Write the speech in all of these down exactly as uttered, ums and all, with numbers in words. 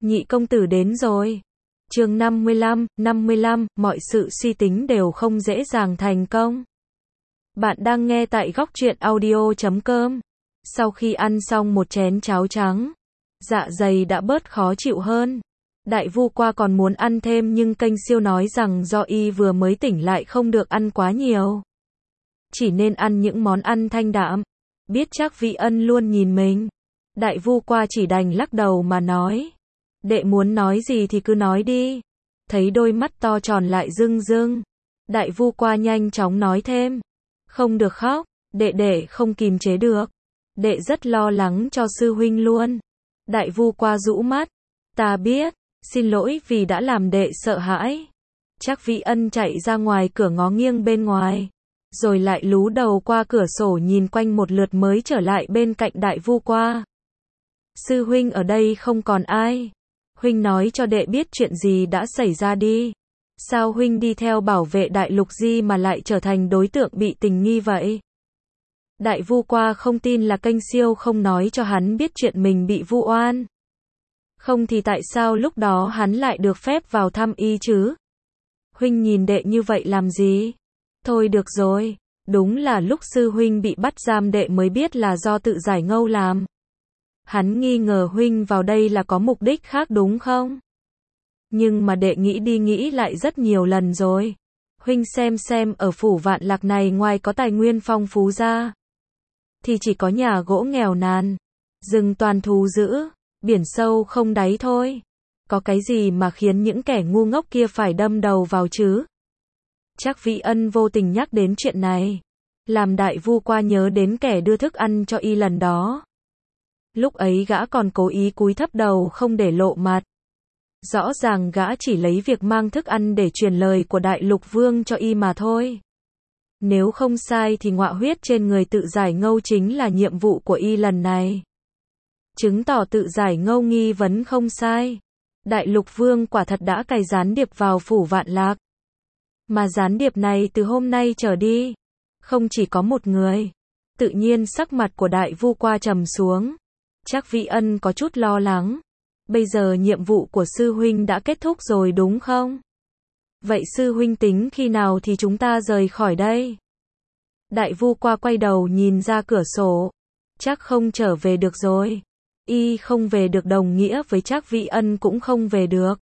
Nhị công tử đến rồi. Chương năm mươi lăm, năm mươi lăm, mọi sự suy tính đều không dễ dàng thành công. Bạn đang nghe tại góc truyện audio chấm com. Sau khi ăn xong một chén cháo trắng, dạ dày đã bớt khó chịu hơn. Đại Vu Qua còn muốn ăn thêm nhưng kênh siêu nói rằng do y vừa mới tỉnh lại không được ăn quá nhiều. Chỉ nên ăn những món ăn thanh đạm. Biết chắc Vị Ân luôn nhìn mình. Đại Vu Qua chỉ đành lắc đầu mà nói. Đệ muốn nói gì thì cứ nói đi. Thấy đôi mắt to tròn lại rưng rưng. Đại Vu Qua nhanh chóng nói thêm. Không được khóc, đệ đệ không kìm chế được. Đệ rất lo lắng cho sư huynh luôn. Đại Vu Qua rũ mắt. Ta biết, xin lỗi vì đã làm đệ sợ hãi. Chắc Vị Ân chạy ra ngoài cửa ngó nghiêng bên ngoài. Rồi lại lú đầu qua cửa sổ nhìn quanh một lượt mới trở lại bên cạnh Đại Vu Qua. Sư huynh ở đây không còn ai. Huynh nói cho đệ biết chuyện gì đã xảy ra đi. Sao huynh đi theo bảo vệ Đại Lục Di mà lại trở thành đối tượng bị tình nghi vậy? Đại Vu Qua không tin là kênh siêu không nói cho hắn biết chuyện mình bị vu oan. Không thì tại sao lúc đó hắn lại được phép vào thăm y chứ? Huynh nhìn đệ như vậy làm gì? Thôi được rồi, đúng là lúc sư huynh bị bắt giam đệ mới biết là do Tự Giải Ngâu làm. Hắn nghi ngờ huynh vào đây là có mục đích khác đúng không? Nhưng mà đệ nghĩ đi nghĩ lại rất nhiều lần rồi. Huynh xem xem ở phủ Vạn Lạc này ngoài có tài nguyên phong phú ra, thì chỉ có nhà gỗ nghèo nàn, rừng toàn thú dữ, biển sâu không đáy thôi. Có cái gì mà khiến những kẻ ngu ngốc kia phải đâm đầu vào chứ? Chắc Vị Ân vô tình nhắc đến chuyện này, làm Đại Vu Qua nhớ đến kẻ đưa thức ăn cho y lần đó. Lúc ấy gã còn cố ý cúi thấp đầu không để lộ mặt. Rõ ràng gã chỉ lấy việc mang thức ăn để truyền lời của Đại Lục Vương cho y mà thôi. Nếu không sai thì ngọa huyết trên người Tự Giải Ngâu chính là nhiệm vụ của y lần này. Chứng tỏ Tự Giải Ngâu nghi vấn không sai. Đại Lục Vương quả thật đã cài gián điệp vào phủ Vạn Lạc. Mà gián điệp này từ hôm nay trở đi, không chỉ có một người. Tự nhiên sắc mặt của Đại Vu Qua trầm xuống. Chắc Vị Ân có chút lo lắng. Bây giờ nhiệm vụ của sư huynh đã kết thúc rồi đúng không? Vậy sư huynh tính khi nào thì chúng ta rời khỏi đây? Đại Vu Qua quay đầu nhìn ra cửa sổ. Chắc không trở về được rồi. Y không về được đồng nghĩa với chắc Vị Ân cũng không về được.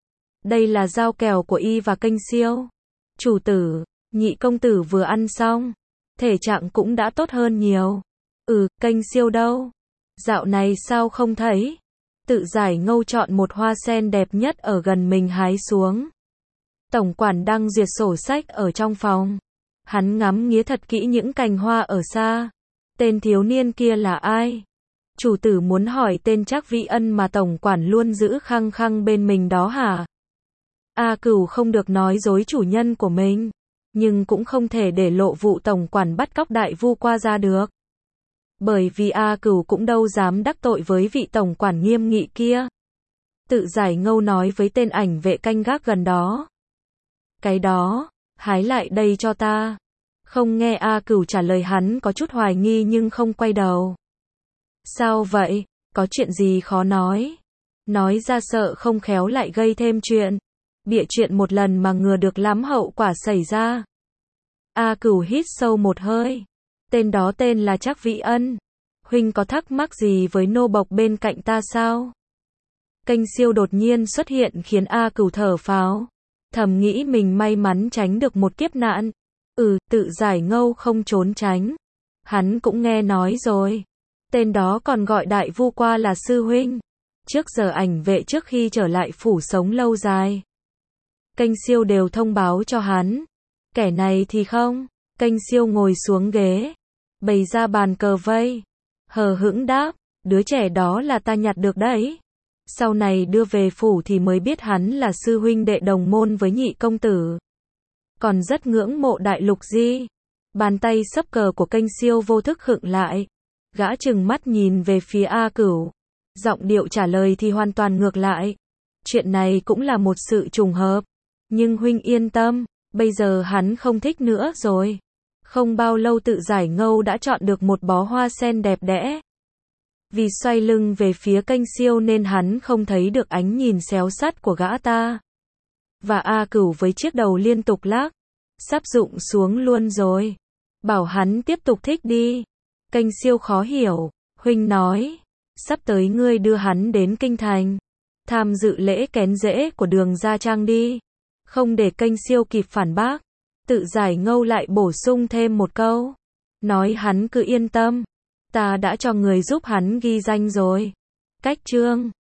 Đây là giao kèo của y và kênh siêu. Chủ tử, nhị công tử vừa ăn xong. Thể trạng cũng đã tốt hơn nhiều. Ừ, kênh siêu đâu? Dạo này sao không thấy? Tự Giải Ngâu chọn một hoa sen đẹp nhất ở gần mình hái xuống. Tổng quản đang duyệt sổ sách ở trong phòng. Hắn ngắm nghía thật kỹ những cành hoa ở xa. Tên thiếu niên kia là ai? Chủ tử muốn hỏi tên Trác Vị Ân mà tổng quản luôn giữ khăng khăng bên mình đó hả? A Cửu không được nói dối chủ nhân của mình, nhưng cũng không thể để lộ vụ tổng quản bắt cóc Đại Vu Qua ra được. Bởi vì A Cửu cũng đâu dám đắc tội với vị tổng quản nghiêm nghị kia. Tự Giải Ngâu nói với tên ảnh vệ canh gác gần đó. Cái đó, hái lại đây cho ta. Không nghe A Cửu trả lời, hắn có chút hoài nghi nhưng không quay đầu. Sao vậy? Có chuyện gì khó nói? Nói ra sợ không khéo lại gây thêm chuyện. Bịa chuyện một lần mà ngừa được lắm hậu quả xảy ra. A Cửu hít sâu một hơi. Tên đó tên là Trác Vị Ân. Huynh có thắc mắc gì với nô bộc bên cạnh ta sao? Kênh siêu đột nhiên xuất hiện khiến A Cửu thở phào. Thầm nghĩ mình may mắn tránh được một kiếp nạn. Ừ, Tự Giải Ngâu không trốn tránh. Hắn cũng nghe nói rồi. Tên đó còn gọi Đại Vu Qua là sư huynh. Trước giờ ảnh vệ trước khi trở lại phủ sống lâu dài, kênh siêu đều thông báo cho hắn. Kẻ này thì không. Kênh siêu ngồi xuống ghế, bày ra bàn cờ vây, hờ hững đáp, đứa trẻ đó là ta nhặt được đấy. Sau này đưa về phủ thì mới biết hắn là sư huynh đệ đồng môn với nhị công tử. Còn rất ngưỡng mộ Đại Lục Di. Bàn tay xấp cờ của kênh siêu vô thức khựng lại. Gã trừng mắt nhìn về phía A Cửu. Giọng điệu trả lời thì hoàn toàn ngược lại. Chuyện này cũng là một sự trùng hợp. Nhưng huynh yên tâm, bây giờ hắn không thích nữa rồi. Không bao lâu Tự Giải Ngâu đã chọn được một bó hoa sen đẹp đẽ. Vì xoay lưng về phía kênh siêu nên hắn không thấy được ánh nhìn xéo sắt của gã ta. Và A Cửu với chiếc đầu liên tục lắc, sắp rụng xuống luôn rồi. Bảo hắn tiếp tục thích đi. Kênh siêu khó hiểu, huynh nói, sắp tới ngươi đưa hắn đến kinh thành, tham dự lễ kén rễ của Đường Gia Trang đi. Không để kênh siêu kịp phản bác, Tự Giải Ngâu lại bổ sung thêm một câu, nói hắn cứ yên tâm, ta đã cho người giúp hắn ghi danh rồi. Cách chương